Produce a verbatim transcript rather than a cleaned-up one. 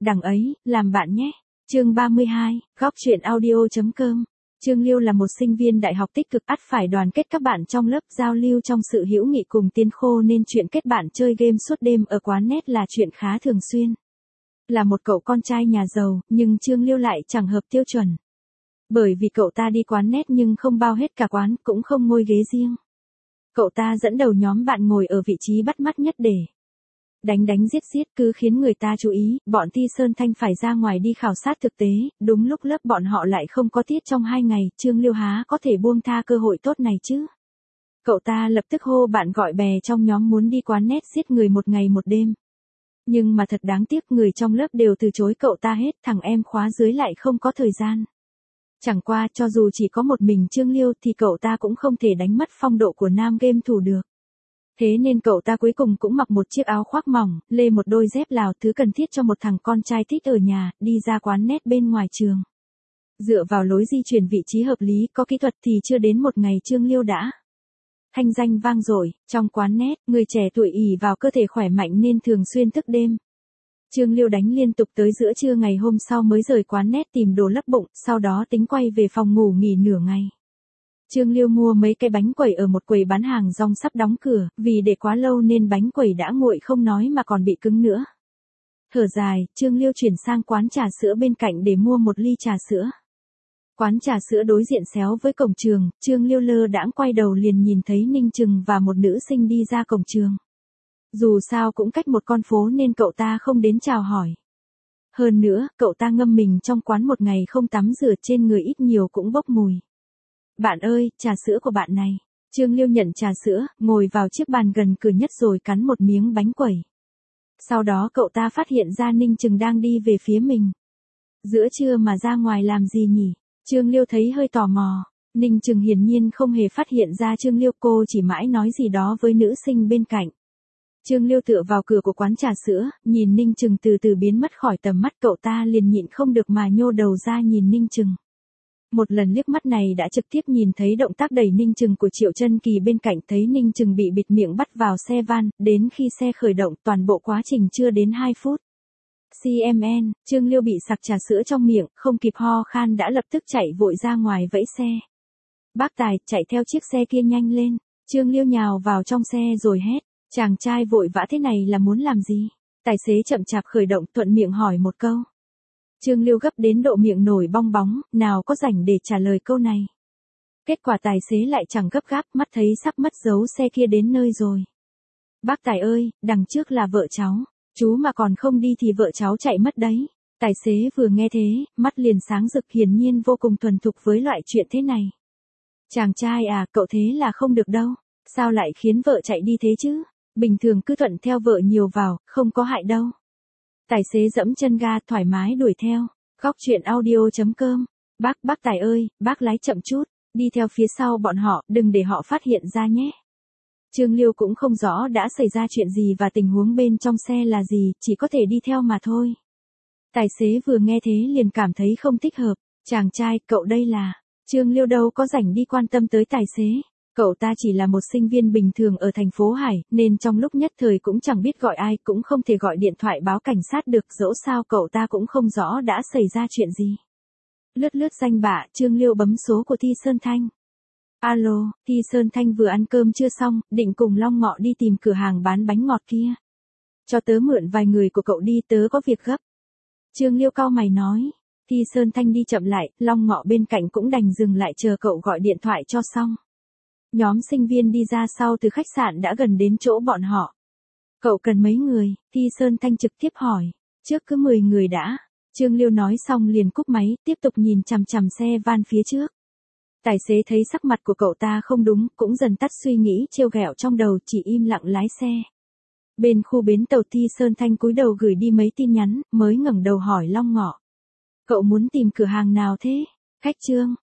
đằng ấy, làm bạn nhé. Chương ba mươi hai, góc truyện audio.com. Trương Liêu là một sinh viên đại học tích cực, ắt phải đoàn kết các bạn trong lớp, giao lưu trong sự hữu nghị cùng tiến khô, nên chuyện kết bạn chơi game suốt đêm ở quán net là chuyện khá thường xuyên. Là một cậu con trai nhà giàu, nhưng Trương Liêu lại chẳng hợp tiêu chuẩn. Bởi vì cậu ta đi quán net nhưng không bao hết cả quán, cũng không ngồi ghế riêng. Cậu ta dẫn đầu nhóm bạn ngồi ở vị trí bắt mắt nhất để đánh đánh giết giết, cứ khiến người ta chú ý. Bọn Ti Sơn Thanh phải ra ngoài đi khảo sát thực tế, đúng lúc lớp bọn họ lại không có tiết trong hai ngày, Trương Liêu há có thể buông tha cơ hội tốt này chứ. Cậu ta lập tức hô bạn gọi bè trong nhóm muốn đi quán net giết người một ngày một đêm. Nhưng mà thật đáng tiếc, người trong lớp đều từ chối cậu ta hết, thằng em khóa dưới lại không có thời gian. Chẳng qua, cho dù chỉ có một mình Trương Liêu thì cậu ta cũng không thể đánh mất phong độ của nam game thủ được. Thế nên cậu ta cuối cùng cũng mặc một chiếc áo khoác mỏng, lê một đôi dép Lào, thứ cần thiết cho một thằng con trai thích ở nhà, đi ra quán net bên ngoài trường. Dựa vào lối di chuyển vị trí hợp lý, có kỹ thuật thì chưa đến một ngày Trương Liêu đã thanh danh vang dội. Trong quán net, người trẻ tuổi ỷ vào cơ thể khỏe mạnh nên thường xuyên thức đêm. Trương Liêu đánh liên tục tới giữa trưa ngày hôm sau mới rời quán net tìm đồ lấp bụng, sau đó tính quay về phòng ngủ nghỉ nửa ngày. Trương Liêu mua mấy cái bánh quẩy ở một quầy bán hàng rong sắp đóng cửa, vì để quá lâu nên bánh quẩy đã nguội không nói mà còn bị cứng nữa. Thở dài, Trương Liêu chuyển sang quán trà sữa bên cạnh để mua một ly trà sữa. Quán trà sữa đối diện xéo với cổng trường, Trương Liêu lơ đãng quay đầu liền nhìn thấy Ninh Trừng và một nữ sinh đi ra cổng trường. Dù sao cũng cách một con phố nên cậu ta không đến chào hỏi. Hơn nữa, cậu ta ngâm mình trong quán một ngày không tắm rửa, trên người ít nhiều cũng bốc mùi. Bạn ơi, trà sữa của bạn này. Trương Liêu nhận trà sữa, ngồi vào chiếc bàn gần cửa nhất rồi cắn một miếng bánh quẩy. Sau đó cậu ta phát hiện ra Ninh Trừng đang đi về phía mình. Giữa trưa mà ra ngoài làm gì nhỉ? Trương Liêu thấy hơi tò mò. Ninh Trừng hiển nhiên không hề phát hiện ra Trương Liêu, cô chỉ mãi nói gì đó với nữ sinh bên cạnh. Trương Liêu tựa vào cửa của quán trà sữa, nhìn Ninh Trừng từ từ biến mất khỏi tầm mắt, cậu ta liền nhịn không được mà nhô đầu ra nhìn Ninh Trừng. Một lần liếc mắt này đã trực tiếp nhìn thấy động tác đẩy Ninh Trừng của Triệu Chân Kỳ bên cạnh, thấy Ninh Trừng bị bịt miệng bắt vào xe van, đến khi xe khởi động toàn bộ quá trình chưa đến hai phút. xê em en, Trương Liêu bị sặc trà sữa trong miệng, không kịp ho khan đã lập tức chạy vội ra ngoài vẫy xe. Bác Tài, chạy theo chiếc xe kia nhanh lên. Trương Liêu nhào vào trong xe rồi hét. Chàng trai vội vã thế này là muốn làm gì? Tài xế chậm chạp khởi động, thuận miệng hỏi một câu. Trương Liêu gấp đến độ miệng nổi bong bóng, nào có rảnh để trả lời câu này. Kết quả tài xế lại chẳng gấp gáp, mắt thấy sắp mất dấu xe kia đến nơi rồi. Bác Tài ơi, đằng trước là vợ cháu. Chú mà còn không đi thì vợ cháu chạy mất đấy. Tài xế vừa nghe thế, mắt liền sáng rực, hiển nhiên vô cùng thuần thục với loại chuyện thế này. Chàng trai à, cậu thế là không được đâu. Sao lại khiến vợ chạy đi thế chứ? Bình thường cứ thuận theo vợ nhiều vào, không có hại đâu. Tài xế dẫm chân ga thoải mái đuổi theo. Góc truyện audio.com. Bác, bác Tài ơi, bác lái chậm chút, đi theo phía sau bọn họ, đừng để họ phát hiện ra nhé. Trương Liêu cũng không rõ đã xảy ra chuyện gì và tình huống bên trong xe là gì, chỉ có thể đi theo mà thôi. Tài xế vừa nghe thế liền cảm thấy không thích hợp. Chàng trai, cậu đây là... Trương Liêu đâu có rảnh đi quan tâm tới tài xế. Cậu ta chỉ là một sinh viên bình thường ở thành phố Hải, nên trong lúc nhất thời cũng chẳng biết gọi ai, cũng không thể gọi điện thoại báo cảnh sát được, dẫu sao cậu ta cũng không rõ đã xảy ra chuyện gì. Lướt lướt danh bạ, Trương Liêu bấm số của Ti Sơn Thanh. Alo, Ti Sơn Thanh vừa ăn cơm chưa xong, định cùng Long Ngọ đi tìm cửa hàng bán bánh ngọt kia. Cho tớ mượn vài người của cậu đi, tớ có việc gấp. Trương Liêu cau mày nói. Ti Sơn Thanh đi chậm lại, Long Ngọ bên cạnh cũng đành dừng lại chờ cậu gọi điện thoại cho xong. Nhóm sinh viên đi ra sau từ khách sạn đã gần đến chỗ bọn họ. Cậu cần mấy người? Ti Sơn Thanh trực tiếp hỏi. Trước cứ mười người đã. Trương Liêu nói xong liền cúp máy, tiếp tục nhìn chằm chằm xe van phía trước. Tài xế thấy sắc mặt của cậu ta không đúng, cũng dần tắt suy nghĩ trêu ghẹo trong đầu, chỉ im lặng lái xe. Bên khu bến tàu, Ti Sơn Thanh cúi đầu gửi đi mấy tin nhắn, mới ngẩng đầu hỏi Long Ngọ. Cậu muốn tìm cửa hàng nào thế? Khách Trương,